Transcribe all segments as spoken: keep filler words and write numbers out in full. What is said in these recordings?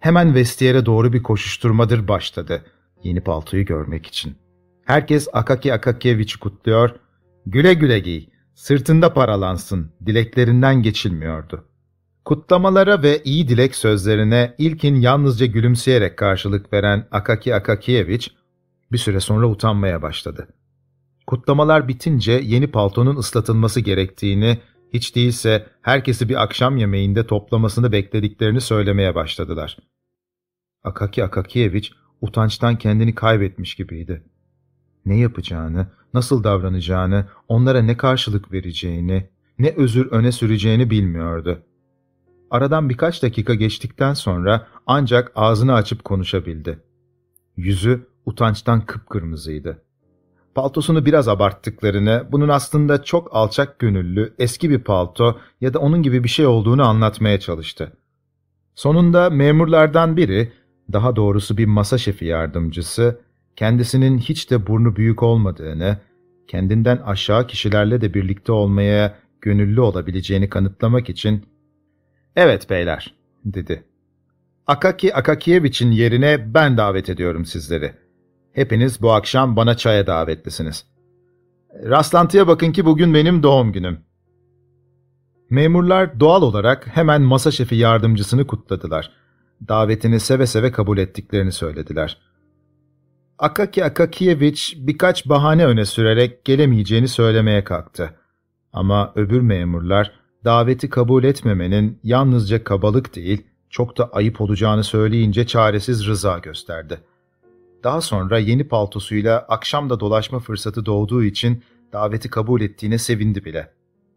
Hemen vestiyere doğru bir koşuşturmadır başladı, yeni paltoyu görmek için. Herkes Akaki Akakiyeviç'i kutluyor, güle güle giy, sırtında paralansın dileklerinden geçilmiyordu. Kutlamalara ve iyi dilek sözlerine ilkin yalnızca gülümseyerek karşılık veren Akaki Akakiyeviç, bir süre sonra utanmaya başladı. Kutlamalar bitince yeni paltonun ıslatılması gerektiğini, hiç değilse herkesi bir akşam yemeğinde toplamasını beklediklerini söylemeye başladılar. Akaki Akakiyeviç utançtan kendini kaybetmiş gibiydi. Ne yapacağını, nasıl davranacağını, onlara ne karşılık vereceğini, ne özür öne süreceğini bilmiyordu. Aradan birkaç dakika geçtikten sonra ancak ağzını açıp konuşabildi. Yüzü utançtan kıpkırmızıydı. Paltosunu biraz abarttıklarını, bunun aslında çok alçak gönüllü, eski bir palto ya da onun gibi bir şey olduğunu anlatmaya çalıştı. Sonunda memurlardan biri, daha doğrusu bir masa şefi yardımcısı, kendisinin hiç de burnu büyük olmadığını, kendinden aşağı kişilerle de birlikte olmaya gönüllü olabileceğini kanıtlamak için, "Evet beyler," dedi. "Akaki Akakiyeviç'in yerine ben davet ediyorum sizleri. Hepiniz bu akşam bana çaya davetlisiniz. Rastlantıya bakın ki bugün benim doğum günüm." Memurlar doğal olarak hemen masa şefi yardımcısını kutladılar. Davetini seve seve kabul ettiklerini söylediler. Akaki Akakiyeviç birkaç bahane öne sürerek gelemeyeceğini söylemeye kalktı. Ama öbür memurlar daveti kabul etmemenin yalnızca kabalık değil, çok da ayıp olacağını söyleyince çaresiz rıza gösterdi. Daha sonra yeni paltosuyla akşamda dolaşma fırsatı doğduğu için daveti kabul ettiğine sevindi bile.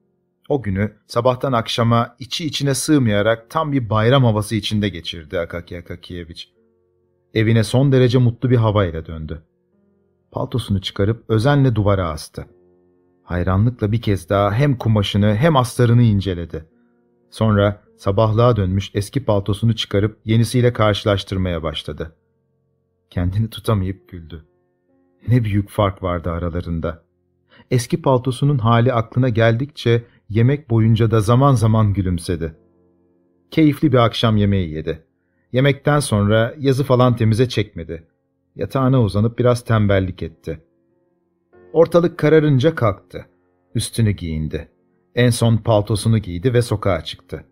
O günü sabahtan akşama içi içine sığmayarak tam bir bayram havası içinde geçirdi Akaki Akakiyeviç. Evine son derece mutlu bir havayla döndü. Paltosunu çıkarıp özenle duvara astı. Hayranlıkla bir kez daha hem kumaşını hem astarını inceledi. Sonra sabahlığa dönmüş eski paltosunu çıkarıp yenisiyle karşılaştırmaya başladı. Kendini tutamayıp güldü. Ne büyük fark vardı aralarında. Eski paltosunun hali aklına geldikçe yemek boyunca da zaman zaman gülümsedi. Keyifli bir akşam yemeği yedi. Yemekten sonra yazı falan temize çekmedi. Yatağına uzanıp biraz tembellik etti. Ortalık kararınca kalktı. Üstünü giyindi. En son paltosunu giydi ve sokağa çıktı.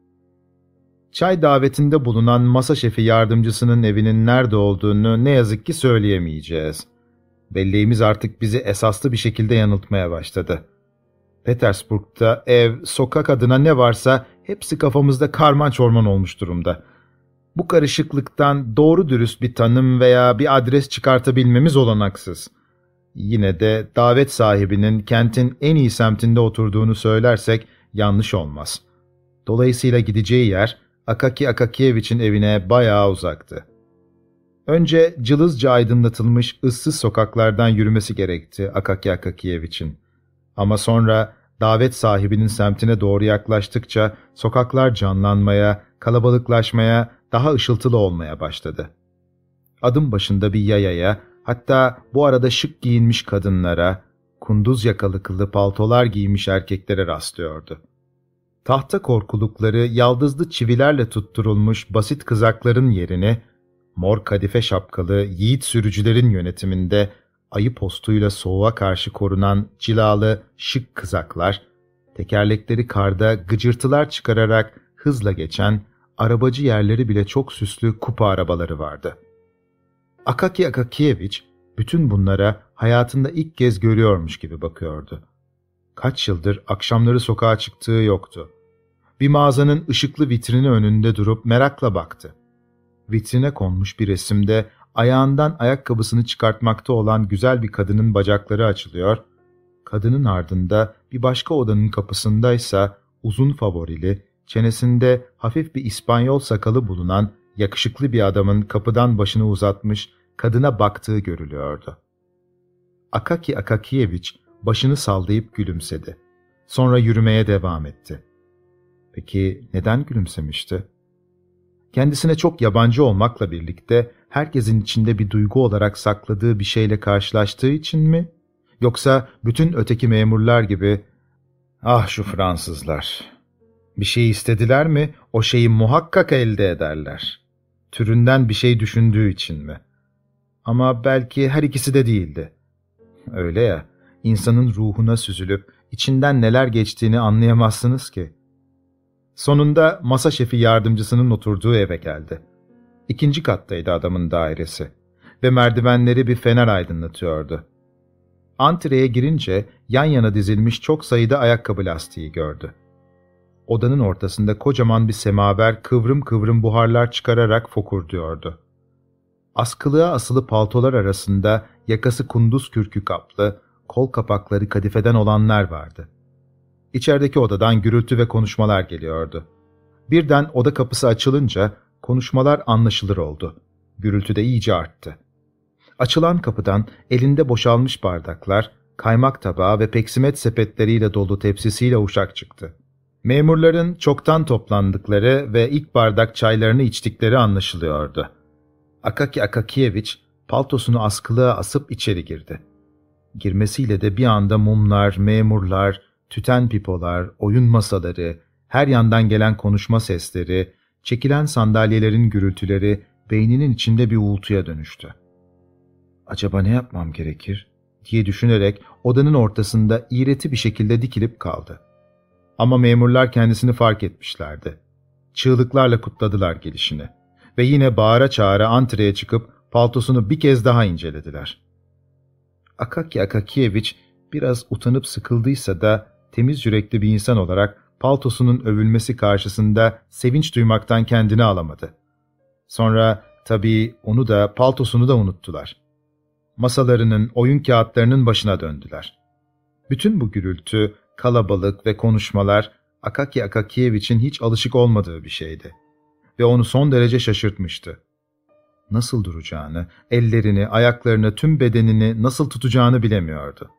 Çay davetinde bulunan masa şefi yardımcısının evinin nerede olduğunu ne yazık ki söyleyemeyeceğiz. Belleğimiz artık bizi esaslı bir şekilde yanıltmaya başladı. Petersburg'da ev, sokak adına ne varsa hepsi kafamızda karman çorman olmuş durumda. Bu karışıklıktan doğru dürüst bir tanım veya bir adres çıkartabilmemiz olanaksız. Yine de davet sahibinin kentin en iyi semtinde oturduğunu söylersek yanlış olmaz. Dolayısıyla gideceği yer Akaki Akakiyeviç'in evine bayağı uzaktı. Önce cılızca aydınlatılmış ıssız sokaklardan yürümesi gerekti Akaki Akakiyeviç'in. Ama sonra davet sahibinin semtine doğru yaklaştıkça sokaklar canlanmaya, kalabalıklaşmaya, daha ışıltılı olmaya başladı. Adım başında bir yayaya, hatta bu arada şık giyinmiş kadınlara, kunduz yakalı kıllı paltolar giymiş erkeklere rastlıyordu. Tahta korkulukları yaldızlı çivilerle tutturulmuş basit kızakların yerine, mor kadife şapkalı yiğit sürücülerin yönetiminde ayı postuyla soğuğa karşı korunan cilalı şık kızaklar, tekerlekleri karda gıcırtılar çıkararak hızla geçen, arabacı yerleri bile çok süslü kupa arabaları vardı. Akaki Akakiyeviç bütün bunlara hayatında ilk kez görüyormuş gibi bakıyordu. Kaç yıldır akşamları sokağa çıktığı yoktu. Bir mağazanın ışıklı vitrini önünde durup merakla baktı. Vitrine konmuş bir resimde ayağından ayakkabısını çıkartmakta olan güzel bir kadının bacakları açılıyor, kadının ardında bir başka odanın kapısındaysa uzun favorili, çenesinde hafif bir İspanyol sakalı bulunan yakışıklı bir adamın kapıdan başını uzatmış kadına baktığı görülüyordu. Akaki Akakiyeviç başını sallayıp gülümsedi. Sonra yürümeye devam etti. Peki neden gülümsemişti? Kendisine çok yabancı olmakla birlikte herkesin içinde bir duygu olarak sakladığı bir şeyle karşılaştığı için mi? Yoksa bütün öteki memurlar gibi, "Ah şu Fransızlar, bir şey istediler mi o şeyi muhakkak elde ederler. Türünden bir şey düşündüğü için mi? Ama belki her ikisi de değildi. Öyle ya, insanın ruhuna süzülüp içinden neler geçtiğini anlayamazsınız ki. Sonunda masa şefi yardımcısının oturduğu eve geldi. İkinci kattaydı adamın dairesi ve merdivenleri bir fener aydınlatıyordu. Antreye girince yan yana dizilmiş çok sayıda ayakkabı lastiği gördü. Odanın ortasında kocaman bir semaver kıvrım kıvrım buharlar çıkararak fokurduyordu. Askılığa asılı paltolar arasında yakası kunduz kürkü kaplı, kol kapakları kadifeden olanlar vardı. İçerideki odadan gürültü ve konuşmalar geliyordu. Birden oda kapısı açılınca konuşmalar anlaşılır oldu. Gürültü de iyice arttı. Açılan kapıdan elinde boşalmış bardaklar, kaymak tabağı ve peksimet sepetleriyle dolu tepsisiyle uşak çıktı. Memurların çoktan toplandıkları ve ilk bardak çaylarını içtikleri anlaşılıyordu. Akaki Akakiyeviç paltosunu askılığa asıp içeri girdi. Girmesiyle de bir anda mumlar, memurlar, tüten pipolar, oyun masaları, her yandan gelen konuşma sesleri, çekilen sandalyelerin gürültüleri beyninin içinde bir uğultuya dönüştü. "Acaba ne yapmam gerekir?" diye düşünerek odanın ortasında iğreti bir şekilde dikilip kaldı. Ama memurlar kendisini fark etmişlerdi. Çığlıklarla kutladılar gelişini ve yine bağıra çağıra antreye çıkıp paltosunu bir kez daha incelediler. Akaki Akakiyeviç biraz utanıp sıkıldıysa da temiz yürekli bir insan olarak paltosunun övülmesi karşısında sevinç duymaktan kendini alamadı. Sonra tabii onu da paltosunu da unuttular. Masalarının, oyun kağıtlarının başına döndüler. Bütün bu gürültü, kalabalık ve konuşmalar Akaki Akakiyeviç'in hiç alışık olmadığı bir şeydi ve onu son derece şaşırtmıştı. Nasıl duracağını, ellerini, ayaklarını, tüm bedenini nasıl tutacağını bilemiyordu.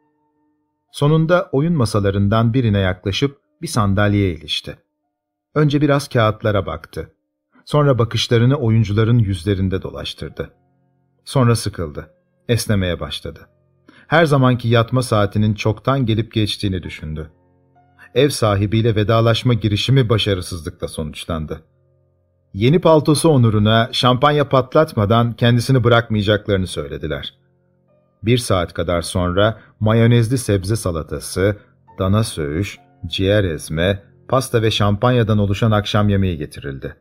Sonunda oyun masalarından birine yaklaşıp bir sandalyeye ilişti. Önce biraz kağıtlara baktı. Sonra bakışlarını oyuncuların yüzlerinde dolaştırdı. Sonra sıkıldı. Esnemeye başladı. Her zamanki yatma saatinin çoktan gelip geçtiğini düşündü. Ev sahibiyle vedalaşma girişimi başarısızlıkla sonuçlandı. Yeni paltosu onuruna şampanya patlatmadan kendisini bırakmayacaklarını söylediler. Bir saat kadar sonra mayonezli sebze salatası, dana söğüş, ciğer ezme, pasta ve şampanyadan oluşan akşam yemeği getirildi.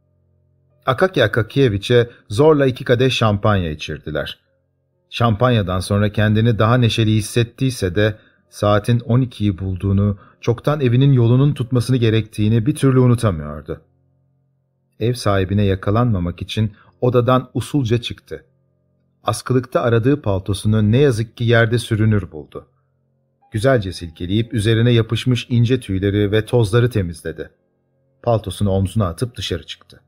Akaki Akakiyeviç'e zorla iki kadeh şampanya içirdiler. Şampanyadan sonra kendini daha neşeli hissettiyse de saatin on ikiyi bulduğunu, çoktan evinin yolunun tutmasını gerektiğini bir türlü unutamıyordu. Ev sahibine yakalanmamak için odadan usulca çıktı. Askılıkta aradığı paltosunu ne yazık ki yerde sürünür buldu. Güzelce silkeleyip üzerine yapışmış ince tüyleri ve tozları temizledi. Paltosunu omzuna atıp dışarı çıktı.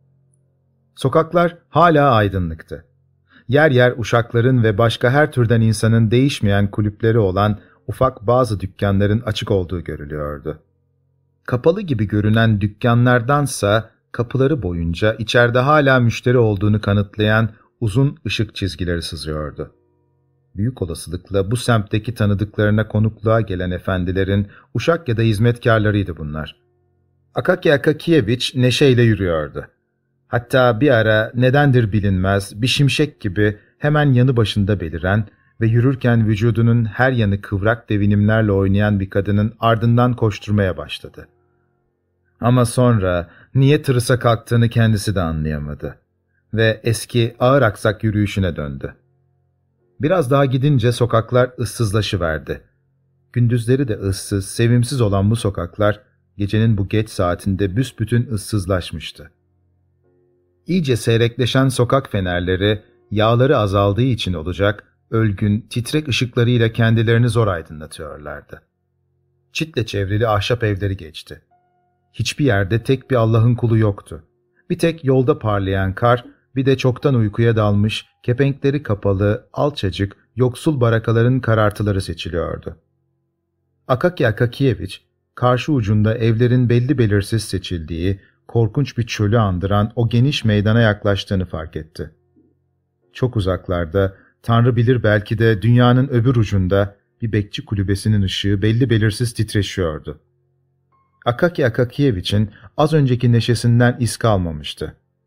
Sokaklar hala aydınlıktı. Yer yer uşakların ve başka her türden insanın değişmeyen kulüpleri olan ufak bazı dükkanların açık olduğu görülüyordu. Kapalı gibi görünen dükkanlardansa kapıları boyunca içeride hala müşteri olduğunu kanıtlayan uzun ışık çizgileri sızıyordu. Büyük olasılıkla bu semtteki tanıdıklarına konukluğa gelen efendilerin uşak ya da hizmetkarlarıydı bunlar. Akaki Akakiyeviç neşeyle yürüyordu. Hatta bir ara nedendir bilinmez bir şimşek gibi hemen yanı başında beliren ve yürürken vücudunun her yanı kıvrak devinimlerle oynayan bir kadının ardından koşturmaya başladı. Ama sonra niye tırısa kalktığını kendisi de anlayamadı ve eski ağır aksak yürüyüşüne döndü. Biraz daha gidince sokaklar ıssızlaşıverdi. Gündüzleri de ıssız, sevimsiz olan bu sokaklar gecenin bu geç saatinde büsbütün ıssızlaşmıştı. İyice seyrekleşen sokak fenerleri yağları azaldığı için olacak ölgün, titrek ışıklarıyla kendilerini zor aydınlatıyorlardı. Çitle çevrili ahşap evleri geçti. Hiçbir yerde tek bir Allah'ın kulu yoktu. Bir tek yolda parlayan kar, bir de çoktan uykuya dalmış, kepenkleri kapalı, alçacık, yoksul barakaların karartıları seçiliyordu. Akaki Akakiyeviç, karşı ucunda evlerin belli belirsiz seçildiği, korkunç bir çölü andıran o geniş meydana yaklaştığını fark etti. Çok uzaklarda, Tanrı bilir belki de dünyanın öbür ucunda bir bekçi kulübesinin ışığı belli belirsiz titreşiyordu. Akaki Akakiyeviç'in az önceki neşesinden iz kalmamıştı.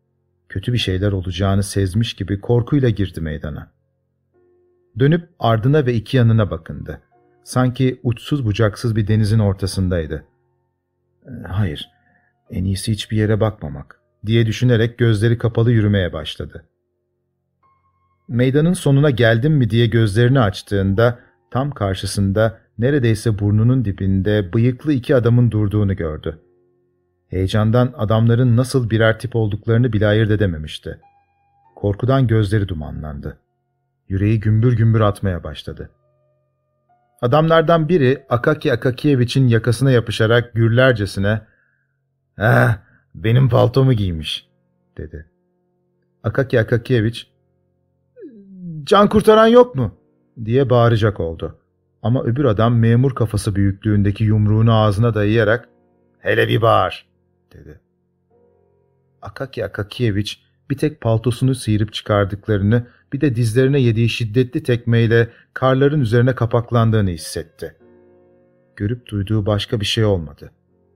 Kötü bir şeyler olacağını sezmiş gibi korkuyla girdi meydana. Dönüp ardına ve iki yanına bakındı. Sanki uçsuz bucaksız bir denizin ortasındaydı. Hayır, en iyisi hiçbir yere bakmamak diye düşünerek gözleri kapalı yürümeye başladı. Meydanın sonuna geldim mi diye gözlerini açtığında tam karşısında neredeyse burnunun dibinde bıyıklı iki adamın durduğunu gördü. Heyecandan adamların nasıl birer tip olduklarını bile ayırt edememişti. Korkudan gözleri dumanlandı. Yüreği gümbür gümbür atmaya başladı. Adamlardan biri Akaki Akakiyeviç'in yakasına yapışarak gürlercesine ''Ah, benim paltomu giymiş'' dedi. Akaki Akakiyeviç ''Can kurtaran yok mu?'' diye bağıracak oldu. Ama öbür adam memur kafası büyüklüğündeki yumruğunu ağzına dayayarak ''Hele bir bağır'' dedi. Akaki Akakiyeviç bir tek paltosunu sıyırıp çıkardıklarını, bir de dizlerine yediği şiddetli tekmeyle karların üzerine kapaklandığını hissetti. Görüp duyduğu başka bir şey olmadı.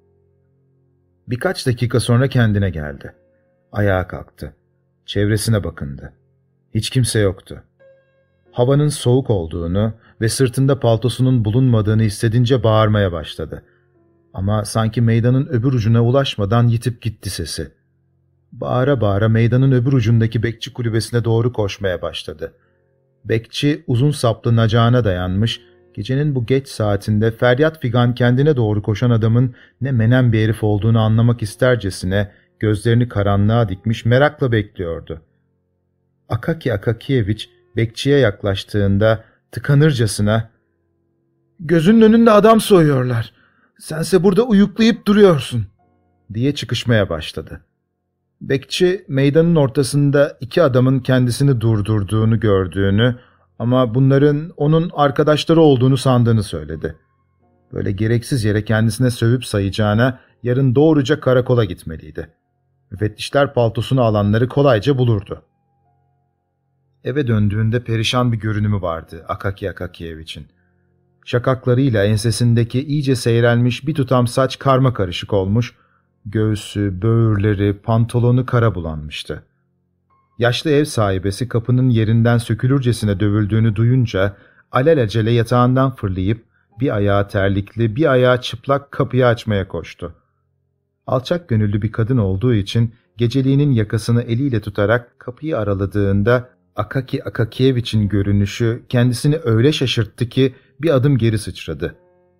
Birkaç dakika sonra kendine geldi. Ayağa kalktı. Çevresine bakındı. Hiç kimse yoktu. Havanın soğuk olduğunu ve sırtında paltosunun bulunmadığını hissedince bağırmaya başladı. Ama sanki meydanın öbür ucuna ulaşmadan yitip gitti sesi. Bağıra bağıra meydanın öbür ucundaki bekçi kulübesine doğru koşmaya başladı. Bekçi uzun saplı nacağına dayanmış, gecenin bu geç saatinde feryat figan kendine doğru koşan adamın ne menem bir herif olduğunu anlamak istercesine gözlerini karanlığa dikmiş merakla bekliyordu. Akaki Akakiyeviç bekçiye yaklaştığında tıkanırcasına ''Gözünün önünde adam soyuyorlar. Sense burada uyuklayıp duruyorsun'' diye çıkışmaya başladı. Bekçi meydanın ortasında iki adamın kendisini durdurduğunu gördüğünü ama bunların onun arkadaşları olduğunu sandığını söyledi. Böyle gereksiz yere kendisine sövüp sayacağına yarın doğruca karakola gitmeliydi. Müfettişler paltosunu alanları kolayca bulurdu. Eve döndüğünde perişan bir görünümü vardı Akaki Akakiyeviç'in. Şakaklarıyla ensesindeki iyice seyrelmiş bir tutam saç karma karışık olmuş, göğsü, böğürleri, pantolonu kara bulanmıştı. Yaşlı ev sahibesi kapının yerinden sökülürcesine dövüldüğünü duyunca alelacele yatağından fırlayıp bir ayağı terlikli, bir ayağı çıplak kapıyı açmaya koştu. Alçak gönüllü bir kadın olduğu için geceliğinin yakasını eliyle tutarak kapıyı araladığında Akaki Akakiyeviç'in görünüşü kendisini öyle şaşırttı ki bir adım geri sıçradı.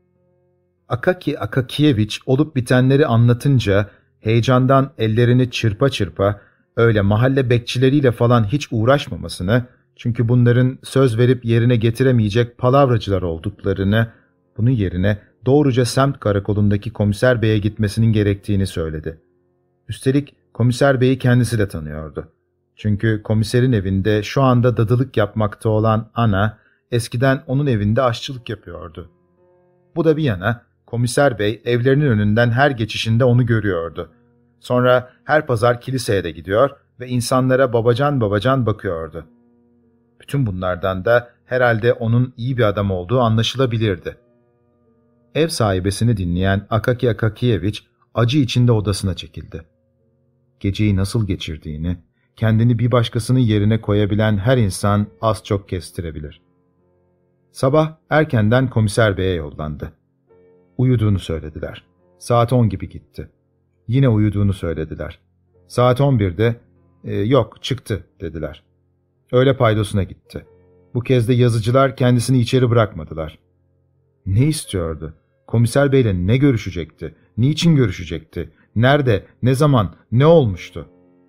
Akaki Akakiyeviç olup bitenleri anlatınca heyecandan ellerini çırpa çırpa öyle mahalle bekçileriyle falan hiç uğraşmamasını, çünkü bunların söz verip yerine getiremeyecek palavracılar olduklarını, bunun yerine doğruca semt karakolundaki komiser beye gitmesinin gerektiğini söyledi. Üstelik komiser beyi kendisi de tanıyordu. Çünkü komiserin evinde şu anda dadılık yapmakta olan Ana, eskiden onun evinde aşçılık yapıyordu. Bu da bir yana, komiser bey evlerinin önünden her geçişinde onu görüyordu. Sonra her pazar kiliseye de gidiyor ve insanlara babacan babacan bakıyordu. Bütün bunlardan da herhalde onun iyi bir adam olduğu anlaşılabilirdi. Ev sahibesini dinleyen Akaki Akakiyeviç acı içinde odasına çekildi. Geceyi nasıl geçirdiğini, kendini bir başkasının yerine koyabilen her insan az çok kestirebilir. Sabah erkenden komiser beye yollandı. Uyuduğunu söylediler. Saat on gibi gitti. Yine uyuduğunu söylediler. Saat on birde e, yok çıktı dediler. Öğle paydosuna gitti. Bu kez de yazıcılar kendisini içeri bırakmadılar. Ne istiyordu? Komiser beyle ne görüşecekti? Niçin görüşecekti? Nerede, ne zaman, ne olmuştu?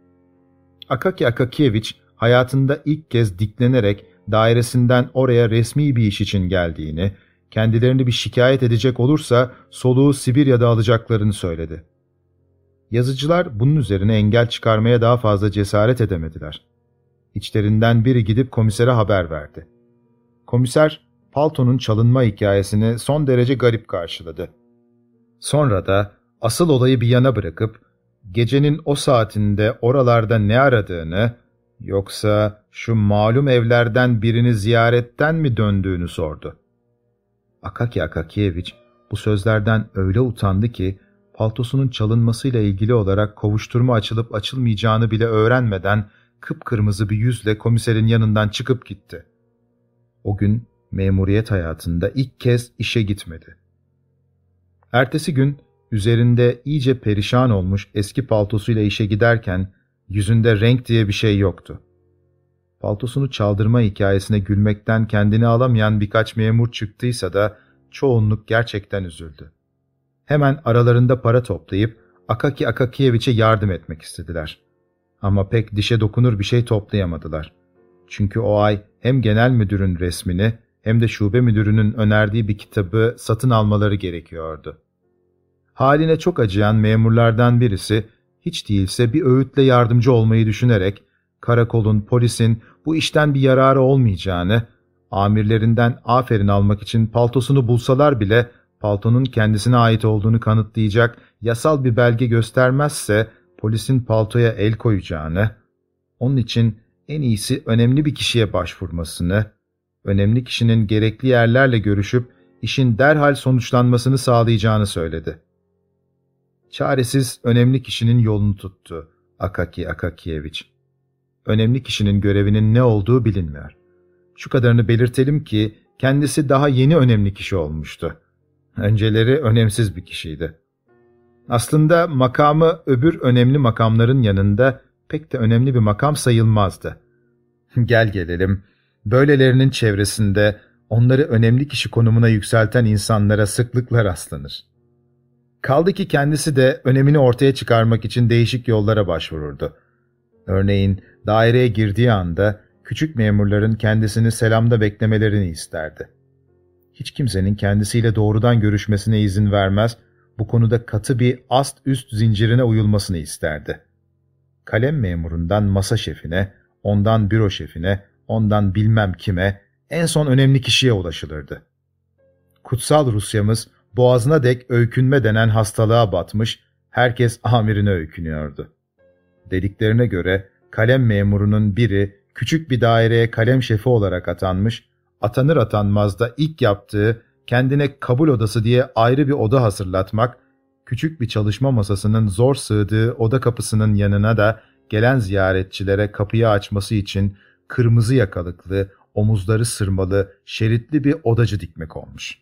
Akaki Akakiyeviç hayatında ilk kez diklenerek dairesinden oraya resmi bir iş için geldiğini, kendilerini bir şikayet edecek olursa soluğu Sibirya'da alacaklarını söyledi. Yazıcılar bunun üzerine engel çıkarmaya daha fazla cesaret edemediler. İçlerinden biri gidip komisere haber verdi. Komiser, paltonun çalınma hikayesini son derece garip karşıladı. Sonra da asıl olayı bir yana bırakıp, gecenin o saatinde oralarda ne aradığını, yoksa şu malum evlerden birini ziyaretten mi döndüğünü sordu. Akaki Akakiyeviç bu sözlerden öyle utandı ki, paltosunun çalınmasıyla ilgili olarak kovuşturma açılıp açılmayacağını bile öğrenmeden kıpkırmızı bir yüzle komiserin yanından çıkıp gitti. O gün memuriyet hayatında ilk kez işe gitmedi. Ertesi gün üzerinde iyice perişan olmuş eski paltosuyla işe giderken yüzünde renk diye bir şey yoktu. Paltosunu çaldırma hikayesine gülmekten kendini alamayan birkaç memur çıktıysa da çoğunluk gerçekten üzüldü. Hemen aralarında para toplayıp Akaki Akakiyeviç'e yardım etmek istediler. Ama pek dişe dokunur bir şey toplayamadılar. Çünkü o ay hem genel müdürün resmini hem de şube müdürünün önerdiği bir kitabı satın almaları gerekiyordu. Haline çok acıyan memurlardan birisi hiç değilse bir öğütle yardımcı olmayı düşünerek karakolun, polisin bu işten bir yararı olmayacağını, amirlerinden aferin almak için paltosunu bulsalar bile paltonun kendisine ait olduğunu kanıtlayacak yasal bir belge göstermezse polisin paltoya el koyacağını, onun için en iyisi önemli bir kişiye başvurmasını, önemli kişinin gerekli yerlerle görüşüp işin derhal sonuçlanmasını sağlayacağını söyledi. Çaresiz önemli kişinin yolunu tuttu Akaki Akakiyeviç. Önemli kişinin görevinin ne olduğu bilinmiyor. Şu kadarını belirtelim ki kendisi daha yeni önemli kişi olmuştu. Önceleri önemsiz bir kişiydi. Aslında makamı öbür önemli makamların yanında pek de önemli bir makam sayılmazdı. Gel gelelim, böylelerinin çevresinde onları önemli kişi konumuna yükselten insanlara sıklıkla rastlanır. Kaldı ki kendisi de önemini ortaya çıkarmak için değişik yollara başvururdu. Örneğin daireye girdiği anda küçük memurların kendisini selamda beklemelerini isterdi. Hiç kimsenin kendisiyle doğrudan görüşmesine izin vermez, bu konuda katı bir ast-üst zincirine uyulmasını isterdi. Kalem memurundan masa şefine, ondan büro şefine, ondan bilmem kime, en son önemli kişiye ulaşılırdı. Kutsal Rusya'mız boğazına dek öykünme denen hastalığa batmış, herkes amirine öykünüyordu. Dediklerine göre kalem memurunun biri küçük bir daireye kalem şefi olarak atanmış, atanır atanmaz da ilk yaptığı kendine kabul odası diye ayrı bir oda hazırlatmak, küçük bir çalışma masasının zor sığdığı oda kapısının yanına da gelen ziyaretçilere kapıyı açması için kırmızı yakalıklı, omuzları sırmalı, şeritli bir odacı dikmek olmuş.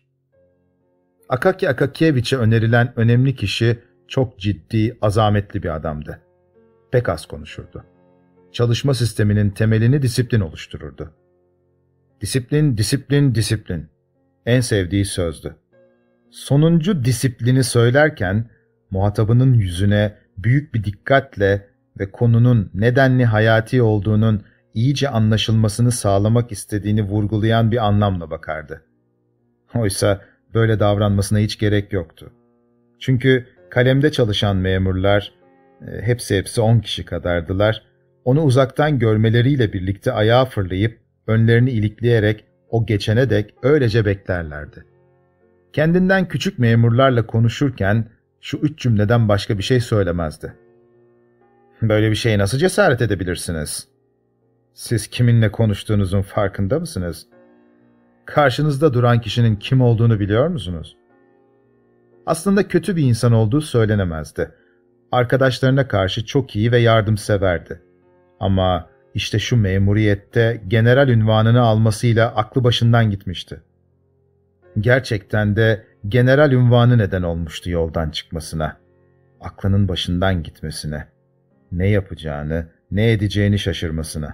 Akaki Akakiyeviç'e önerilen önemli kişi çok ciddi, azametli bir adamdı. Pek az konuşurdu. Çalışma sisteminin temelini disiplin oluştururdu. Disiplin, disiplin, disiplin. En sevdiği sözdü. Sonuncu disiplini söylerken muhatabının yüzüne büyük bir dikkatle ve konunun nedenli hayati olduğunun iyice anlaşılmasını sağlamak istediğini vurgulayan bir anlamla bakardı. Oysa böyle davranmasına hiç gerek yoktu. Çünkü kalemde çalışan memurlar, hepsi hepsi on kişi kadardılar, onu uzaktan görmeleriyle birlikte ayağa fırlayıp önlerini ilikleyerek o geçene dek öylece beklerlerdi. Kendinden küçük memurlarla konuşurken şu üç cümleden başka bir şey söylemezdi. Böyle bir şeye nasıl cesaret edebilirsiniz? Siz kiminle konuştuğunuzun farkında mısınız? Karşınızda duran kişinin kim olduğunu biliyor musunuz? Aslında kötü bir insan olduğu söylenemezdi. Arkadaşlarına karşı çok iyi ve yardımseverdi. Ama işte şu memuriyette general unvanını almasıyla aklı başından gitmişti. Gerçekten de general unvanı neden olmuştu yoldan çıkmasına, aklının başından gitmesine, ne yapacağını, ne edeceğini şaşırmasına.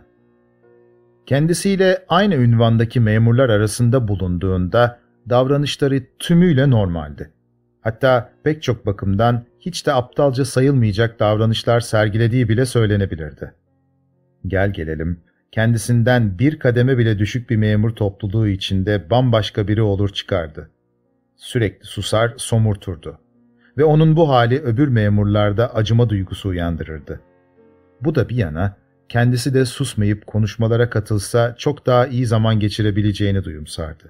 Kendisiyle aynı ünvandaki memurlar arasında bulunduğunda davranışları tümüyle normaldi. Hatta pek çok bakımdan hiç de aptalca sayılmayacak davranışlar sergilediği bile söylenebilirdi. Gel gelelim, kendisinden bir kademe bile düşük bir memur topluluğu içinde bambaşka biri olur çıkardı. Sürekli susar, somurturdu. Ve onun bu hali öbür memurlarda acıma duygusu uyandırırdı. Bu da bir yana, kendisi de susmayıp konuşmalara katılsa çok daha iyi zaman geçirebileceğini duyumsardı.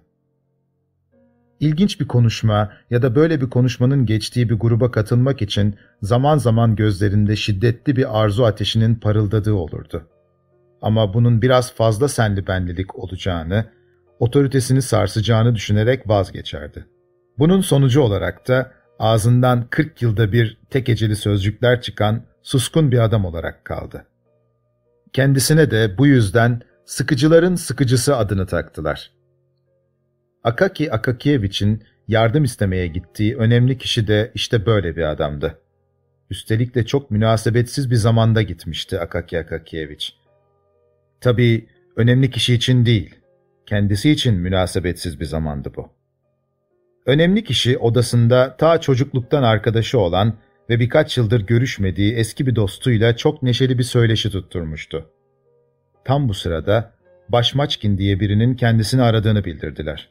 İlginç bir konuşma ya da böyle bir konuşmanın geçtiği bir gruba katılmak için zaman zaman gözlerinde şiddetli bir arzu ateşinin parıldadığı olurdu. Ama bunun biraz fazla senli benlilik olacağını, otoritesini sarsacağını düşünerek vazgeçerdi. Bunun sonucu olarak da Ağzından kırk yılda bir tek heceli sözcükler çıkan suskun bir adam olarak kaldı. Kendisine de bu yüzden sıkıcıların sıkıcısı adını taktılar. Akaki Akakiyeviç'in yardım istemeye gittiği önemli kişi de işte böyle bir adamdı. Üstelik de çok münasebetsiz bir zamanda gitmişti Akaki Akakiyeviç. Tabii önemli kişi için değil, kendisi için münasebetsiz bir zamandı bu. Önemli kişi odasında ta çocukluktan arkadaşı olan ve birkaç yıldır görüşmediği eski bir dostuyla çok neşeli bir söyleşi tutturmuştu. Tam bu sırada Başmaçkin diye birinin kendisini aradığını bildirdiler.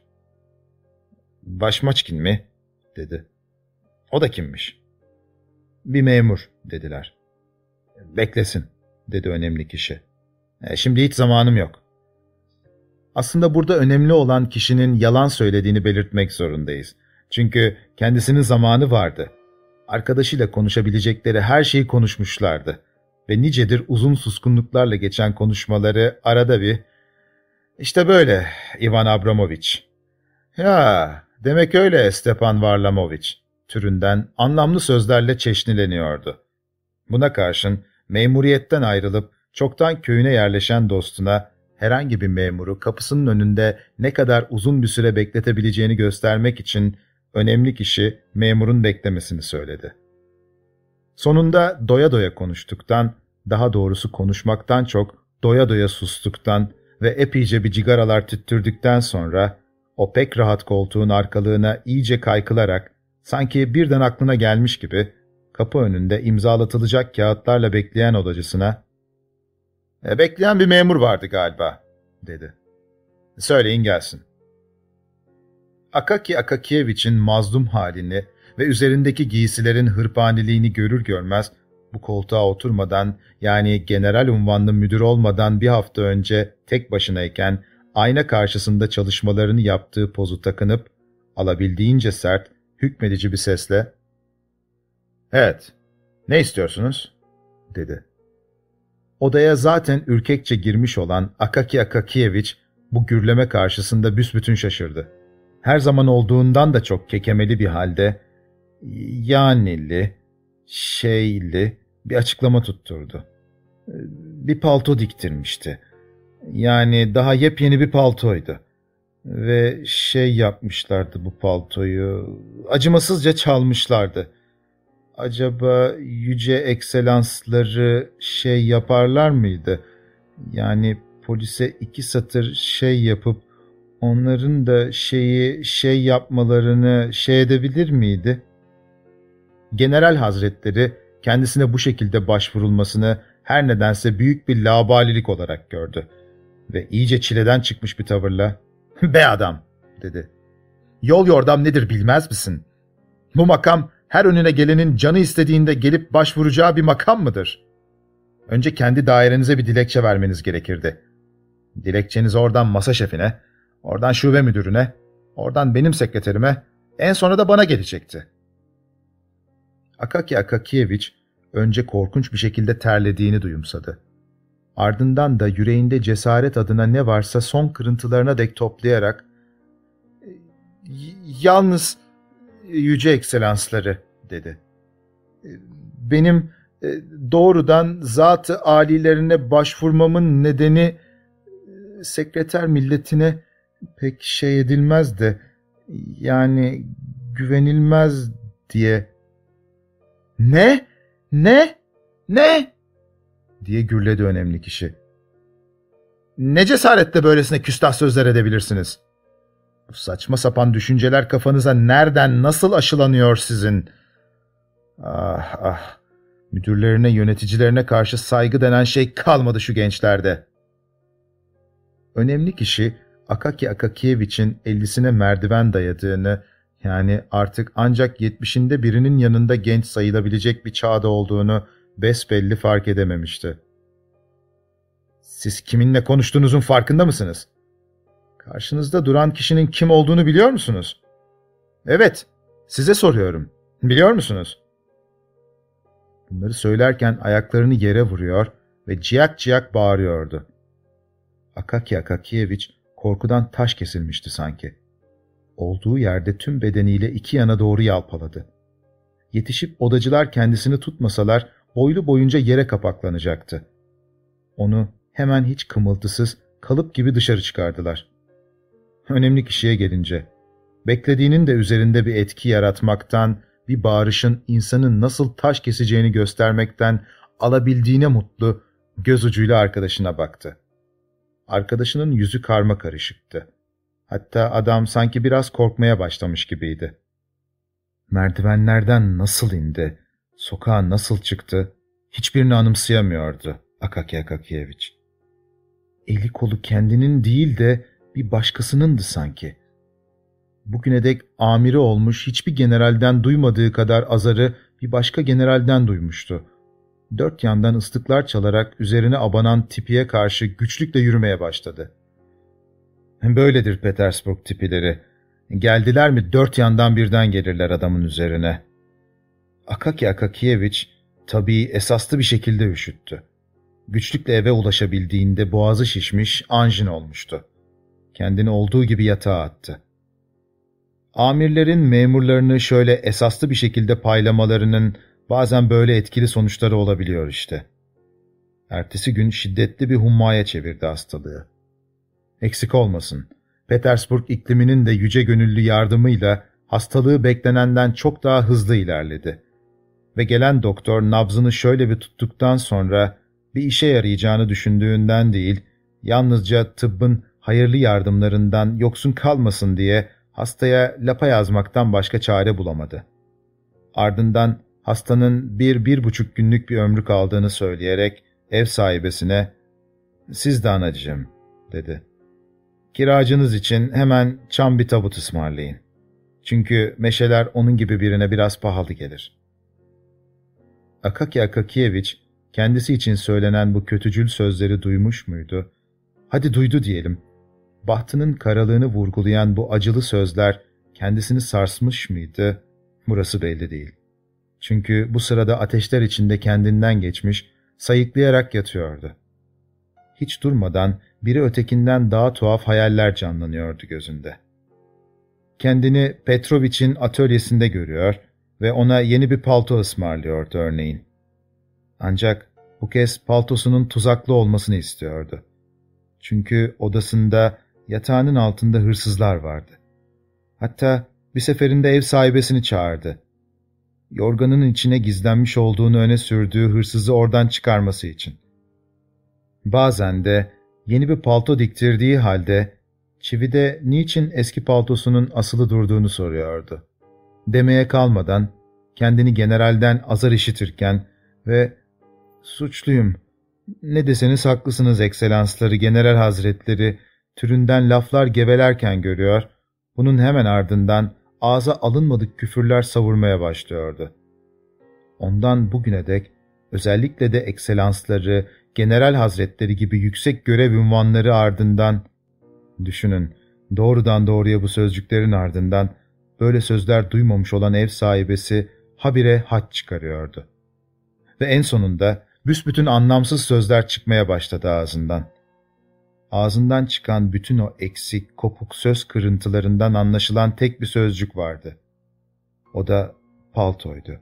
"Başmaçkin mi?" dedi. "O da kimmiş?" "Bir memur," dediler. "Beklesin," dedi önemli kişi. E, "Şimdi hiç zamanım yok." Aslında burada önemli olan kişinin yalan söylediğini belirtmek zorundayız. Çünkü kendisinin zamanı vardı. Arkadaşıyla konuşabilecekleri her şeyi konuşmuşlardı. Ve nicedir uzun suskunluklarla geçen konuşmaları arada bir "İşte böyle Ivan Abramoviç. Ya demek öyle Stepan Varlamoviç" türünden anlamlı sözlerle çeşnileniyordu. Buna karşın memuriyetten ayrılıp çoktan köyüne yerleşen dostuna herhangi bir memuru kapısının önünde ne kadar uzun bir süre bekletebileceğini göstermek için önemli kişi memurun beklemesini söyledi. Sonunda doya doya konuştuktan, daha doğrusu konuşmaktan çok doya doya sustuktan ve epeyce bir cigaralar tüttürdükten sonra o pek rahat koltuğun arkalığına iyice kaykılarak sanki birden aklına gelmiş gibi kapı önünde imzalatılacak kağıtlarla bekleyen odacısına e, "Bekleyen bir memur vardı galiba," dedi. "Söyleyin gelsin." Akaki Akakiyeviç'in mazlum halini ve üzerindeki giysilerin hırpaniliğini görür görmez bu koltuğa oturmadan, yani general unvanlı müdür olmadan bir hafta önce tek başınayken ayna karşısında çalışmalarını yaptığı pozu takınıp alabildiğince sert, hükmedici bir sesle "Evet, ne istiyorsunuz?" dedi. Odaya zaten ürkekçe girmiş olan Akaki Akakiyeviç bu gürleme karşısında büsbütün şaşırdı. Her zaman olduğundan da çok kekemeli bir halde yanili, şeyli bir açıklama tutturdu. Bir palto diktirmişti. Yani daha yepyeni bir paltoydu. Ve şey yapmışlardı bu paltoyu, acımasızca çalmışlardı. Acaba yüce ekselansları şey yaparlar mıydı? Yani polise iki satır şey yapıp onların da şeyi şey yapmalarını şey edebilir miydi? General Hazretleri kendisine bu şekilde başvurulmasını her nedense büyük bir laubalilik olarak gördü. Ve iyice çileden çıkmış bir tavırla "Be adam," dedi. "Yol yordam nedir bilmez misin? Bu makam her önüne gelenin canı istediğinde gelip başvuracağı bir makam mıdır? Önce kendi dairenize bir dilekçe vermeniz gerekirdi. Dilekçeniz oradan masa şefine, oradan şube müdürüne, oradan benim sekreterime, en sonra da bana gelecekti." Akaki Akakiyeviç önce korkunç bir şekilde terlediğini duyumsadı. Ardından da yüreğinde cesaret adına ne varsa son kırıntılarına dek toplayarak "Yalnız yüce ekselansları," dedi. "Benim doğrudan zat-ı âlilerine başvurmamın nedeni sekreter milletine pek şey edilmez de, yani güvenilmez diye." "Ne? Ne? Ne?" diye gürledi önemli kişi. "Ne cesaretle böylesine küstah sözler edebilirsiniz? Bu saçma sapan düşünceler kafanıza nereden, nasıl aşılanıyor sizin? Ah ah, müdürlerine, yöneticilerine karşı saygı denen şey kalmadı şu gençlerde." Önemli kişi Akaki Akakiyeviç'in ellisine merdiven dayadığını, yani artık ancak yetmişinde birinin yanında genç sayılabilecek bir çağda olduğunu besbelli fark edememişti. "Siz kiminle konuştuğunuzun farkında mısınız? Karşınızda duran kişinin kim olduğunu biliyor musunuz? Evet, size soruyorum. Biliyor musunuz?" Bunları söylerken ayaklarını yere vuruyor ve ciyak ciyak bağırıyordu. Akaki Akakiyeviç korkudan taş kesilmişti sanki. Olduğu yerde tüm bedeniyle iki yana doğru yalpaladı. yetişip odacılar kendisini tutmasalar boylu boyunca yere kapaklanacaktı. Onu hemen hiç kımıltısız, kalıp gibi dışarı çıkardılar. Önemli kişiye gelince, beklediğinin de üzerinde bir etki yaratmaktan, bir bağırışın insanın nasıl taş keseceğini göstermekten alabildiğine mutlu, göz ucuyla arkadaşına baktı. Arkadaşının yüzü karma karışıktı. Hatta adam sanki biraz korkmaya başlamış gibiydi. Merdivenlerden nasıl indi, sokağa nasıl çıktı, hiçbirini anımsayamıyordu Akaki Akakiyeviç. Eli kolu kendinin değil de bir başkasınındı sanki. Bugüne dek amiri olmuş hiçbir generalden duymadığı kadar azarı bir başka generalden duymuştu. Dört yandan ıslıklar çalarak üzerine abanan tipiye karşı güçlükle yürümeye başladı. Böyledir Petersburg tipileri. Geldiler mi dört yandan birden gelirler adamın üzerine. Akaki Akakiyeviç tabii esaslı bir şekilde üşüttü. Güçlükle eve ulaşabildiğinde boğazı şişmiş, anjin olmuştu. Kendini olduğu gibi yatağa attı. Amirlerin memurlarını şöyle esaslı bir şekilde paylamalarının bazen böyle etkili sonuçları olabiliyor işte. Ertesi gün şiddetli bir hummaya çevirdi hastalığı. Eksik olmasın, Petersburg ikliminin de yüce gönüllü yardımıyla hastalığı beklenenden çok daha hızlı ilerledi. Ve gelen doktor nabzını şöyle bir tuttuktan sonra bir işe yarayacağını düşündüğünden değil, yalnızca tıbbın hayırlı yardımlarından yoksun kalmasın diye hastaya lapa yazmaktan başka çare bulamadı. Ardından hastanın bir, bir buçuk günlük bir ömrü kaldığını söyleyerek ev sahibesine ''Siz de anacığım'' dedi. ''Kiracınız için hemen çam bir tabut ısmarlayın. Çünkü meşeler onun gibi birine biraz pahalı gelir.'' Akaki Akakiyeviç kendisi için söylenen bu kötücül sözleri duymuş muydu? Hadi duydu diyelim. Bahtının karalığını vurgulayan bu acılı sözler kendisini sarsmış mıydı? Burası belli değil. Çünkü bu sırada ateşler içinde kendinden geçmiş, sayıklayarak yatıyordu. Hiç durmadan biri ötekinden daha tuhaf hayaller canlanıyordu gözünde. Kendini Petrovich'in atölyesinde görüyor ve ona yeni bir palto ısmarlıyordu örneğin. Ancak bu kez paltosunun tuzaklı olmasını istiyordu. Çünkü odasında yatağının altında hırsızlar vardı. Hatta bir seferinde ev sahibesini çağırdı. Yorganının içine gizlenmiş olduğunu öne sürdüğü hırsızı oradan çıkarması için. Bazen de yeni bir palto diktirdiği halde çivide niçin eski paltosunun asılı durduğunu soruyordu. Demeye kalmadan kendini generalden azar işitirken ve ''Suçluyum, ne deseniz haklısınız ekselansları, general hazretleri'' türünden laflar gevelerken görüyor, bunun hemen ardından ağza alınmadık küfürler savurmaya başlıyordu. Ondan bugüne dek özellikle de ekselansları, general hazretleri gibi yüksek görev ünvanları ardından, düşünün, doğrudan doğruya bu sözcüklerin ardından böyle sözler duymamış olan ev sahibesi habire haç çıkarıyordu. Ve en sonunda büsbütün anlamsız sözler çıkmaya başladı ağzından. Ağzından çıkan bütün o eksik, kopuk söz kırıntılarından anlaşılan tek bir sözcük vardı. O da paltoydu.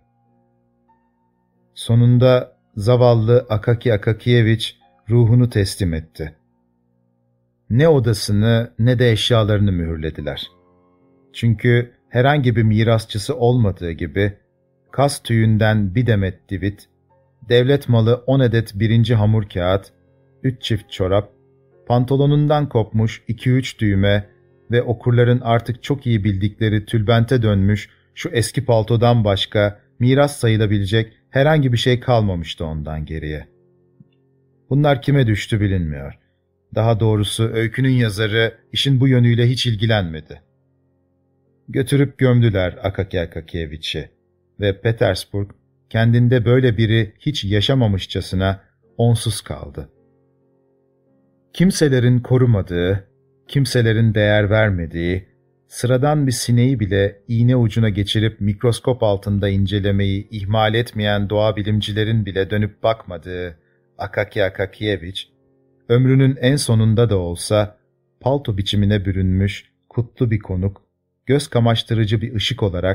Sonunda zavallı Akaki Akakiyeviç ruhunu teslim etti. Ne odasını ne de eşyalarını mühürlediler. Çünkü herhangi bir mirasçısı olmadığı gibi kas tüyünden bir demet divit, devlet malı on adet birinci hamur kağıt, üç çift çorap, pantolonundan kopmuş iki üç düğme ve okurların artık çok iyi bildikleri tülbente dönmüş şu eski paltodan başka miras sayılabilecek herhangi bir şey kalmamıştı ondan geriye. Bunlar kime düştü bilinmiyor. Daha doğrusu öykünün yazarı işin bu yönüyle hiç ilgilenmedi. Götürüp gömdüler Akaki Akakiyeviç'i ve Petersburg kendinde böyle biri hiç yaşamamışçasına onsuz kaldı. Kimselerin korumadığı, kimselerin değer vermediği, sıradan bir sineği bile iğne ucuna geçirip mikroskop altında incelemeyi ihmal etmeyen doğa bilimcilerin bile dönüp bakmadığı Akaki Akakiyeviç, ömrünün en sonunda da olsa palto biçimine bürünmüş kutlu bir konuk, göz kamaştırıcı bir ışık olarak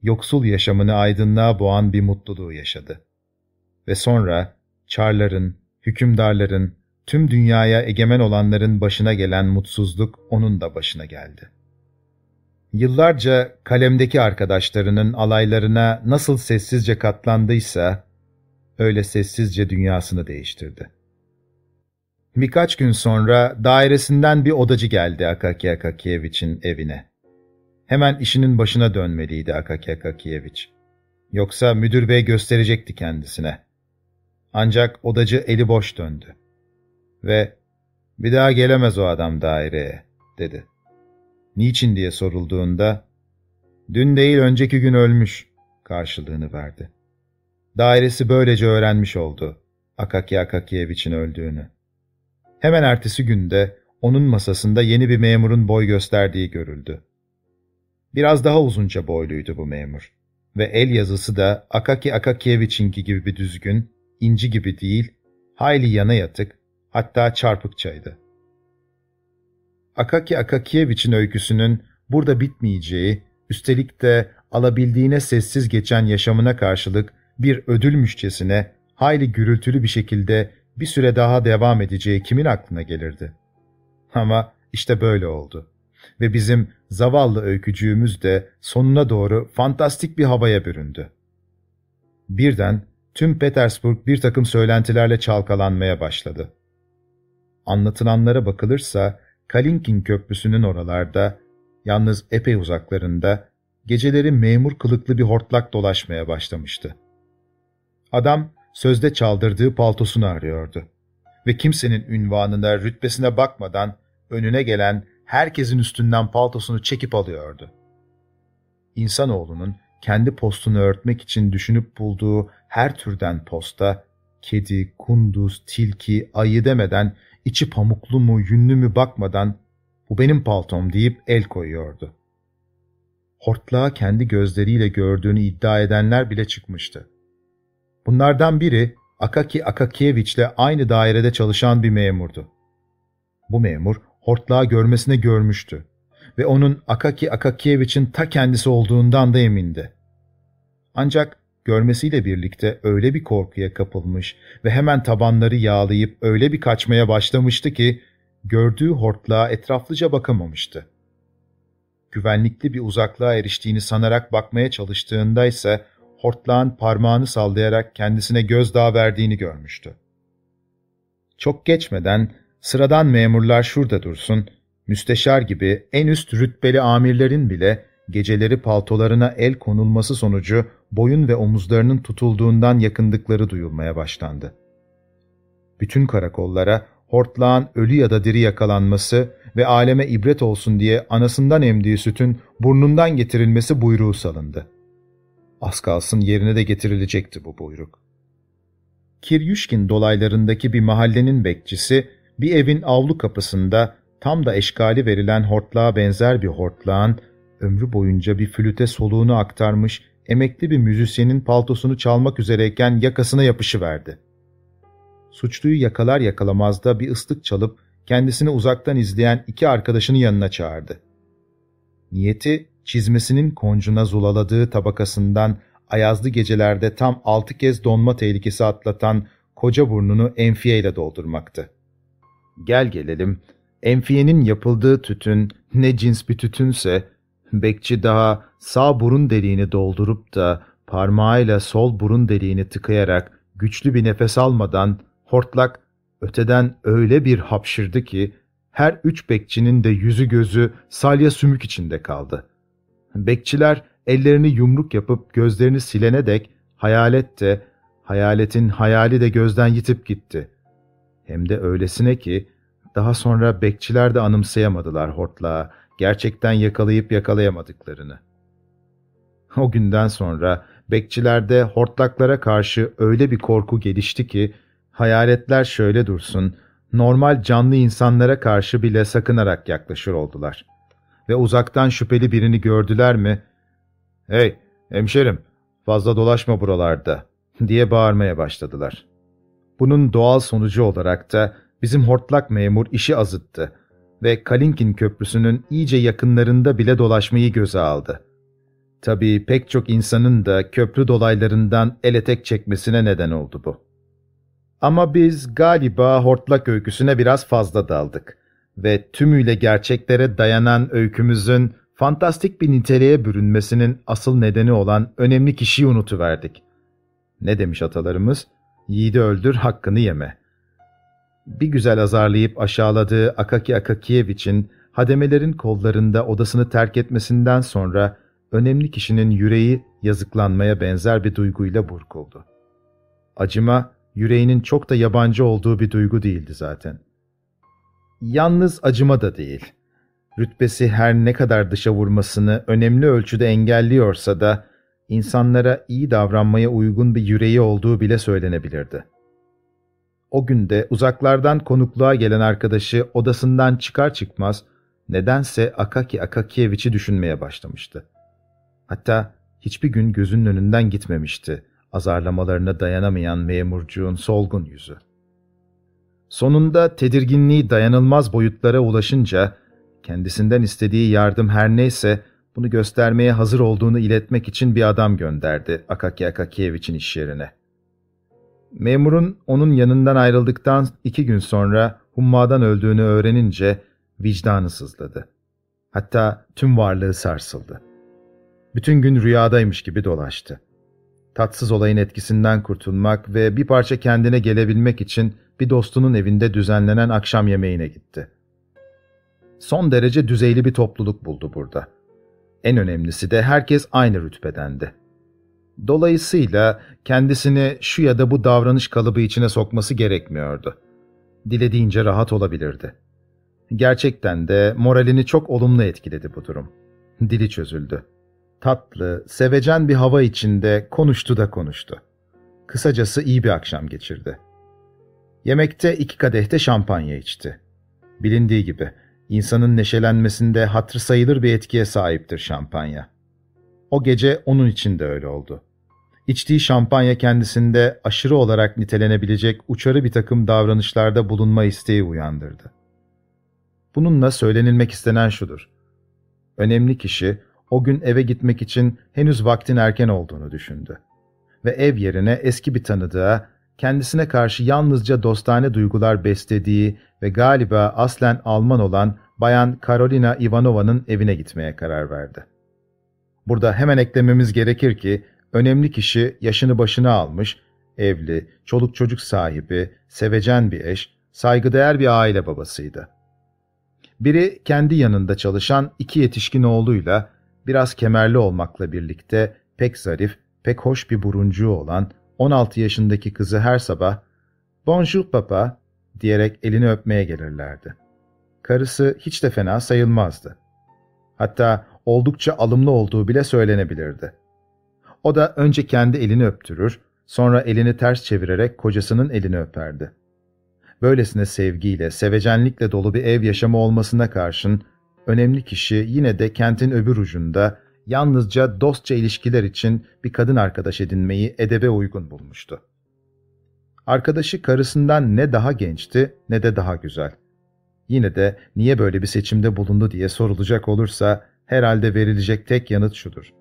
yoksul yaşamını aydınlığa boğan bir mutluluğu yaşadı. Ve sonra çarların, hükümdarların, tüm dünyaya egemen olanların başına gelen mutsuzluk onun da başına geldi. Yıllarca kalemdeki arkadaşlarının alaylarına nasıl sessizce katlandıysa, öyle sessizce dünyasını değiştirdi. Birkaç gün sonra dairesinden bir odacı geldi Akaki Akakiyeviç'in evine. Hemen işinin başına dönmeliydi Akaki Akakiyeviç. Yoksa müdür bey gösterecekti kendisine. Ancak odacı eli boş döndü. Ve "Bir daha gelemez o adam daireye," dedi. Niçin diye sorulduğunda, "Dün değil önceki gün ölmüş," karşılığını verdi. Dairesi böylece öğrenmiş oldu Akaki Akakiyeviç'in öldüğünü. Hemen ertesi günde onun masasında yeni bir memurun boy gösterdiği görüldü. Biraz daha uzunca boyluydu bu memur ve el yazısı da Akaki Akakiyeviç'inki gibi bir düzgün, inci gibi değil, hayli yana yatık, hatta çarpıkçaydı. Akaki Akakiyeviç'in öyküsünün burada bitmeyeceği, üstelik de alabildiğine sessiz geçen yaşamına karşılık bir ödülmüşçesine hayli gürültülü bir şekilde bir süre daha devam edeceği kimin aklına gelirdi? Ama işte böyle oldu. Ve bizim zavallı öykücüğümüz de sonuna doğru fantastik bir havaya büründü. Birden tüm Petersburg bir takım söylentilerle çalkalanmaya başladı. Anlatılanlara bakılırsa Kalinkin Köprüsü'nün oralarda, yalnız epey uzaklarında, geceleri memur kılıklı bir hortlak dolaşmaya başlamıştı. Adam sözde çaldırdığı paltosunu arıyordu ve kimsenin ünvanına, rütbesine bakmadan önüne gelen herkesin üstünden paltosunu çekip alıyordu. İnsanoğlunun kendi postunu örtmek için düşünüp bulduğu her türden posta, kedi, kunduz, tilki, ayı demeden, içi pamuklu mu, yünlü mü bakmadan, "Bu benim paltom," deyip el koyuyordu. Hortlağı kendi gözleriyle gördüğünü iddia edenler bile çıkmıştı. Bunlardan biri Akaki Akakiyeviç'le aynı dairede çalışan bir memurdu. Bu memur hortlağı görmesine görmüştü ve onun Akaki Akakiyeviç'in ta kendisi olduğundan da emindi. Ancak görmesiyle birlikte öyle bir korkuya kapılmış ve hemen tabanları yağlayıp öyle bir kaçmaya başlamıştı ki gördüğü hortlağa etraflıca bakamamıştı. Güvenlikli bir uzaklığa eriştiğini sanarak bakmaya çalıştığında ise hortlağın parmağını sallayarak kendisine gözdağı verdiğini görmüştü. Çok geçmeden sıradan memurlar şurada dursun, müsteşar gibi en üst rütbeli amirlerin bile geceleri paltolarına el konulması sonucu boyun ve omuzlarının tutulduğundan yakındıkları duyulmaya başlandı. Bütün karakollara hortlağın ölü ya da diri yakalanması ve aleme ibret olsun diye anasından emdiği sütün burnundan getirilmesi buyruğu salındı. Az kalsın yerine de getirilecekti bu buyruk. Kiryuşkin dolaylarındaki bir mahallenin bekçisi, bir evin avlu kapısında tam da eşkali verilen hortlağa benzer bir hortlağın, ömrü boyunca bir flüte soluğunu aktarmış emekli bir müzisyenin paltosunu çalmak üzereyken yakasına yapışıverdi. Suçluyu yakalar yakalamaz da bir ıslık çalıp kendisini uzaktan izleyen iki arkadaşını yanına çağırdı. Niyeti, çizmesinin koncuna zulaladığı tabakasından ayazlı gecelerde tam altı kez donma tehlikesi atlatan koca burnunu enfiyeyle doldurmaktı. Gel gelelim, enfiyenin yapıldığı tütün ne cins bir tütünse, bekçi daha sağ burun deliğini doldurup da parmağıyla sol burun deliğini tıkayarak güçlü bir nefes almadan hortlak öteden öyle bir hapşırdı ki her üç bekçinin de yüzü gözü salya sümük içinde kaldı. Bekçiler ellerini yumruk yapıp gözlerini silene dek hayalet de, hayaletin hayali de gözden yitip gitti. Hem de öylesine ki daha sonra bekçiler de anımsayamadılar hortlağı, gerçekten yakalayıp yakalayamadıklarını. O günden sonra bekçilerde hortlaklara karşı öyle bir korku gelişti ki hayaletler şöyle dursun, normal canlı insanlara karşı bile sakınarak yaklaşır oldular. Ve uzaktan şüpheli birini gördüler mi, "Hey hemşerim, fazla dolaşma buralarda," diye bağırmaya başladılar. Bunun doğal sonucu olarak da bizim hortlak memur işi azıttı ve Kalinkin Köprüsü'nün iyice yakınlarında bile dolaşmayı göze aldı. Tabii pek çok insanın da köprü dolaylarından el etek çekmesine neden oldu bu. Ama biz galiba hortlak öyküsüne biraz fazla daldık ve tümüyle gerçeklere dayanan öykümüzün fantastik bir niteliğe bürünmesinin asıl nedeni olan önemli kişiyi unutuverdik. Ne demiş atalarımız? Yiğidi öldür, hakkını yeme. Bir güzel azarlayıp aşağıladığı Akaki Akakiyeviç'in hademelerin kollarında odasını terk etmesinden sonra önemli kişinin yüreği yazıklanmaya benzer bir duyguyla burkuldu. Acıma, yüreğinin çok da yabancı olduğu bir duygu değildi zaten. Yalnız acıma da değil. Rütbesi her ne kadar dışa vurmasını önemli ölçüde engelliyorsa da insanlara iyi davranmaya uygun bir yüreği olduğu bile söylenebilirdi. O günde uzaklardan konukluğa gelen arkadaşı odasından çıkar çıkmaz nedense Akaki Akakiyeviç'i düşünmeye başlamıştı. Hatta hiçbir gün gözünün önünden gitmemişti azarlamalarına dayanamayan memurcuğun solgun yüzü. Sonunda tedirginliği dayanılmaz boyutlara ulaşınca kendisinden istediği yardım her neyse bunu göstermeye hazır olduğunu iletmek için bir adam gönderdi Akaki Akakiyeviç'in iş yerine. Memurun onun yanından ayrıldıktan iki gün sonra hummadan öldüğünü öğrenince vicdanı sızladı. Hatta tüm varlığı sarsıldı. Bütün gün rüyadaymış gibi dolaştı. Tatsız olayın etkisinden kurtulmak ve bir parça kendine gelebilmek için bir dostunun evinde düzenlenen akşam yemeğine gitti. Son derece düzeyli bir topluluk buldu burada. En önemlisi de herkes aynı rütbedendi. Dolayısıyla kendisini şu ya da bu davranış kalıbı içine sokması gerekmiyordu. Dilediğince rahat olabilirdi. Gerçekten de moralini çok olumlu etkiledi bu durum. Dili çözüldü. Tatlı, sevecen bir hava içinde konuştu da konuştu. Kısacası iyi bir akşam geçirdi. Yemekte iki kadehte şampanya içti. Bilindiği gibi insanın neşelenmesinde hatırı sayılır bir etkiye sahiptir şampanya. O gece onun için de öyle oldu. İçtiği şampanya kendisinde aşırı olarak nitelenebilecek uçarı bir takım davranışlarda bulunma isteği uyandırdı. Bununla söylenilmek istenen şudur. Önemli kişi o gün eve gitmek için henüz vaktin erken olduğunu düşündü. Ve ev yerine eski bir tanıdığa, kendisine karşı yalnızca dostane duygular beslediği ve galiba aslen Alman olan Bayan Karolina Ivanova'nın evine gitmeye karar verdi. Burada hemen eklememiz gerekir ki, önemli kişi yaşını başına almış, evli, çoluk çocuk sahibi, sevecen bir eş, saygıdeğer bir aile babasıydı. Biri kendi yanında çalışan iki yetişkin oğluyla, biraz kemerli olmakla birlikte pek zarif, pek hoş bir buruncuğu olan on altı yaşındaki kızı her sabah "Bonjour papa" diyerek elini öpmeye gelirlerdi. Karısı hiç de fena sayılmazdı. Hatta oldukça alımlı olduğu bile söylenebilirdi. O da önce kendi elini öptürür, sonra elini ters çevirerek kocasının elini öperdi. Böylesine sevgiyle, sevecenlikle dolu bir ev yaşamı olmasına karşın, önemli kişi yine de kentin öbür ucunda yalnızca dostça ilişkiler için bir kadın arkadaş edinmeyi edebe uygun bulmuştu. Arkadaşı karısından ne daha gençti ne de daha güzel. Yine de niye böyle bir seçimde bulundu diye sorulacak olursa herhalde verilecek tek yanıt şudur.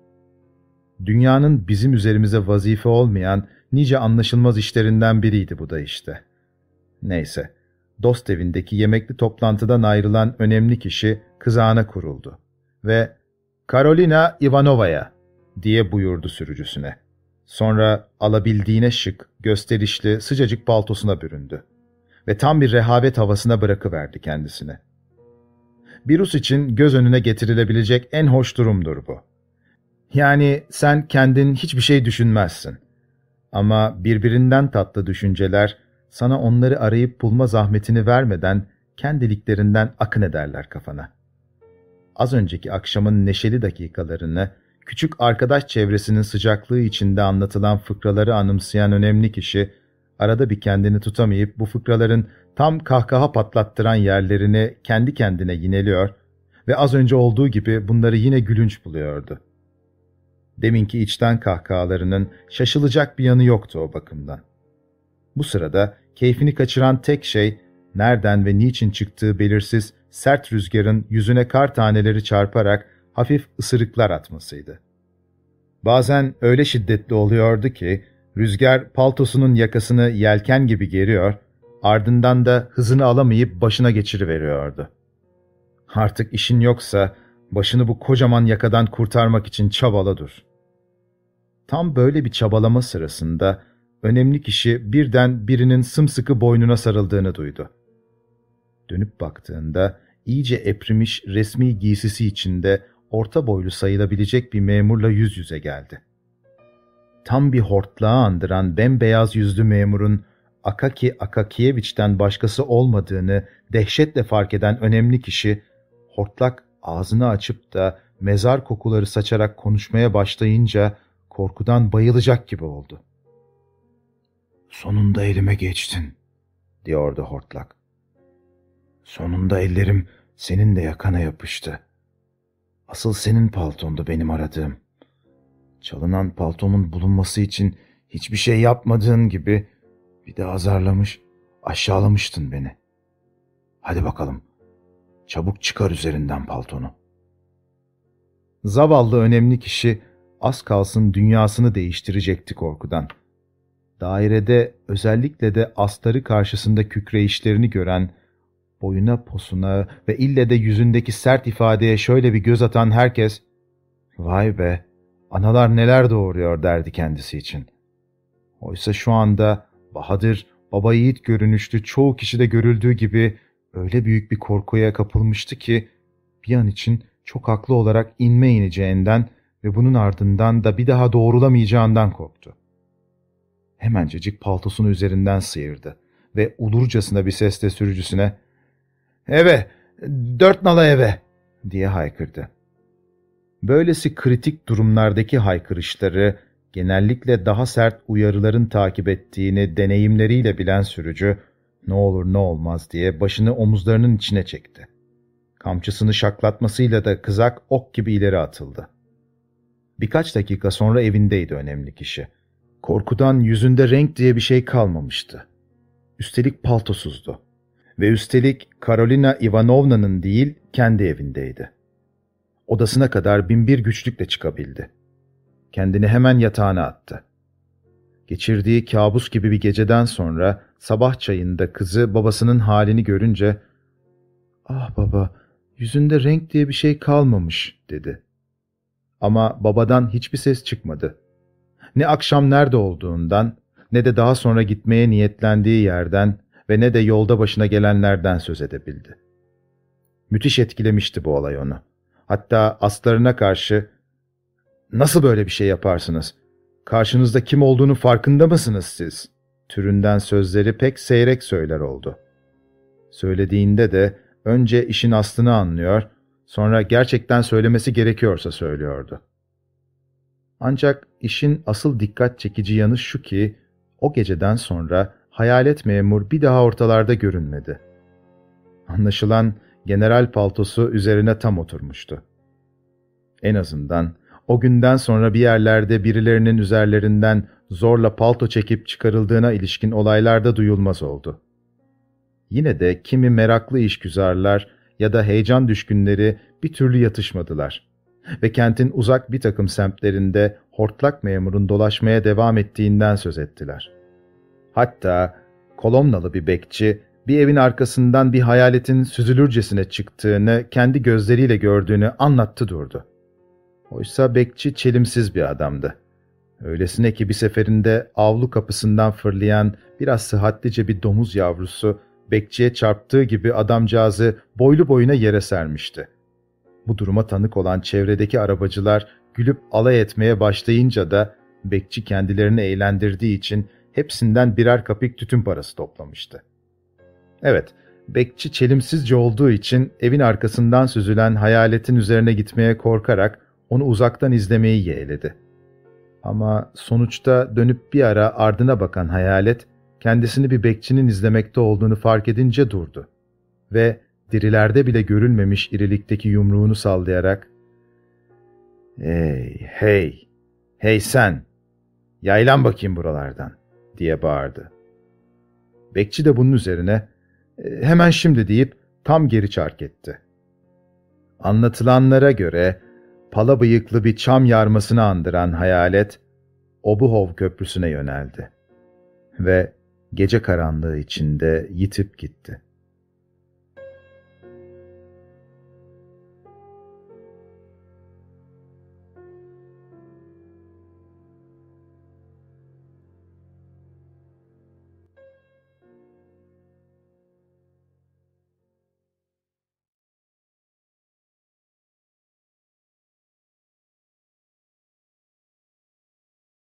Dünyanın bizim üzerimize vazife olmayan nice anlaşılmaz işlerinden biriydi bu da işte. Neyse, dost evindeki yemekli toplantıdan ayrılan önemli kişi kızağına kuruldu ve "Karolina Ivanova'ya" diye buyurdu sürücüsüne. Sonra alabildiğine şık, gösterişli, sıcacık paltosuna büründü ve tam bir rehavet havasına bırakıverdi kendisini. Bir Rus için göz önüne getirilebilecek en hoş durumdur bu. Yani sen kendin hiçbir şey düşünmezsin. Ama birbirinden tatlı düşünceler sana onları arayıp bulma zahmetini vermeden kendiliklerinden akın ederler kafana. Az önceki akşamın neşeli dakikalarını, küçük arkadaş çevresinin sıcaklığı içinde anlatılan fıkraları anımsayan önemli kişi, arada bir kendini tutamayıp bu fıkraların tam kahkaha patlattıran yerlerini kendi kendine yineliyor ve az önce olduğu gibi bunları yine gülünç buluyordu. Deminki içten kahkahalarının şaşılacak bir yanı yoktu o bakımdan. Bu sırada keyfini kaçıran tek şey, nereden ve niçin çıktığı belirsiz sert rüzgarın yüzüne kar taneleri çarparak hafif ısırıklar atmasıydı. Bazen öyle şiddetli oluyordu ki, rüzgar paltosunun yakasını yelken gibi geriyor, ardından da hızını alamayıp başına geçiriveriyordu. Artık işin yoksa, başını bu kocaman yakadan kurtarmak için çabala dur. Tam böyle bir çabalama sırasında, önemli kişi birden birinin sımsıkı boynuna sarıldığını duydu. Dönüp baktığında, iyice eprimiş resmi giysisi içinde orta boylu sayılabilecek bir memurla yüz yüze geldi. Tam bir hortlağı andıran bembeyaz yüzlü memurun Akaki Akakiyeviç'ten başkası olmadığını dehşetle fark eden önemli kişi, hortlak ağzını açıp da mezar kokuları saçarak konuşmaya başlayınca korkudan bayılacak gibi oldu. "Sonunda elime geçtin," diyordu hortlak. "Sonunda ellerim senin de yakana yapıştı. Asıl senin paltondu benim aradığım. Çalınan paltomun bulunması için hiçbir şey yapmadığın gibi bir de azarlamış, aşağılamıştın beni. Hadi bakalım, çabuk çıkar üzerinden paltonu." Zavallı önemli kişi az kalsın dünyasını değiştirecekti korkudan. Dairede özellikle de astarı karşısında kükreyişlerini gören, boyuna posuna ve ille de yüzündeki sert ifadeye şöyle bir göz atan herkes, "Vay be, analar neler doğuruyor," derdi kendisi için. Oysa şu anda bahadır, baba yiğit görünüşlü çoğu kişide görüldüğü gibi öyle büyük bir korkuya kapılmıştı ki, bir an için çok haklı olarak inme ineceğinden ve bunun ardından da bir daha doğrulamayacağından korktu. Hemencecik paltosunu üzerinden sıyırdı ve ulurcasına bir sesle sürücüsüne, "Eve, dört nala eve," diye haykırdı. Böylesi kritik durumlardaki haykırışları genellikle daha sert uyarıların takip ettiğini deneyimleriyle bilen sürücü, ne olur ne olmaz diye başını omuzlarının içine çekti. Kamçısını şaklatmasıyla da kızak ok gibi ileri atıldı. Birkaç dakika sonra evindeydi önemli kişi. Korkudan yüzünde renk diye bir şey kalmamıştı. Üstelik paltosuzdu. Ve üstelik Karolina Ivanovna'nın değil, kendi evindeydi. Odasına kadar binbir güçlükle çıkabildi. Kendini hemen yatağına attı. Geçirdiği kabus gibi bir geceden sonra sabah çayında kızı babasının halini görünce, "Ah baba, yüzünde renk diye bir şey kalmamış," dedi. Ama babadan hiçbir ses çıkmadı. Ne akşam nerede olduğundan, ne de daha sonra gitmeye niyetlendiği yerden ve ne de yolda başına gelenlerden söz edebildi. Müthiş etkilemişti bu olay onu. Hatta aslarına karşı, "Nasıl böyle bir şey yaparsınız? Karşınızda kim olduğunu farkında mısınız siz?" türünden sözleri pek seyrek söyler oldu. Söylediğinde de önce işin aslını anlıyor, sonra gerçekten söylemesi gerekiyorsa söylüyordu. Ancak işin asıl dikkat çekici yanı şu ki, o geceden sonra hayalet memur bir daha ortalarda görünmedi. Anlaşılan general paltosu üzerine tam oturmuştu. En azından o günden sonra bir yerlerde birilerinin üzerlerinden zorla palto çekip çıkarıldığına ilişkin olaylarda duyulmaz oldu. Yine de kimi meraklı işgüzarlar ya da heyecan düşkünleri bir türlü yatışmadılar ve kentin uzak bir takım semtlerinde hortlak memurun dolaşmaya devam ettiğinden söz ettiler. Hatta Kolomnalı bir bekçi bir evin arkasından bir hayaletin süzülürcesine çıktığını kendi gözleriyle gördüğünü anlattı durdu. Oysa bekçi çelimsiz bir adamdı. Öylesine ki bir seferinde avlu kapısından fırlayan biraz sıhhatlice bir domuz yavrusu bekçiye çarptığı gibi adamcağızı boylu boyuna yere sermişti. Bu duruma tanık olan çevredeki arabacılar gülüp alay etmeye başlayınca da bekçi kendilerini eğlendirdiği için hepsinden birer kapik tütün parası toplamıştı. Evet, bekçi çelimsizce olduğu için evin arkasından süzülen hayaletin üzerine gitmeye korkarak onu uzaktan izlemeyi yeğledi. Ama sonuçta dönüp bir ara ardına bakan hayalet, kendisini bir bekçinin izlemekte olduğunu fark edince durdu ve dirilerde bile görülmemiş irilikteki yumruğunu sallayarak, "Hey, hey, hey sen, yaylan bakayım buralardan," diye bağırdı. Bekçi de bunun üzerine, "Hemen şimdi," deyip tam geri çark etti. Anlatılanlara göre, pala bıyıklı bir çam yarmasını andıran hayalet, Obuhov Köprüsü'ne yöneldi ve gece karanlığı içinde yitip gitti.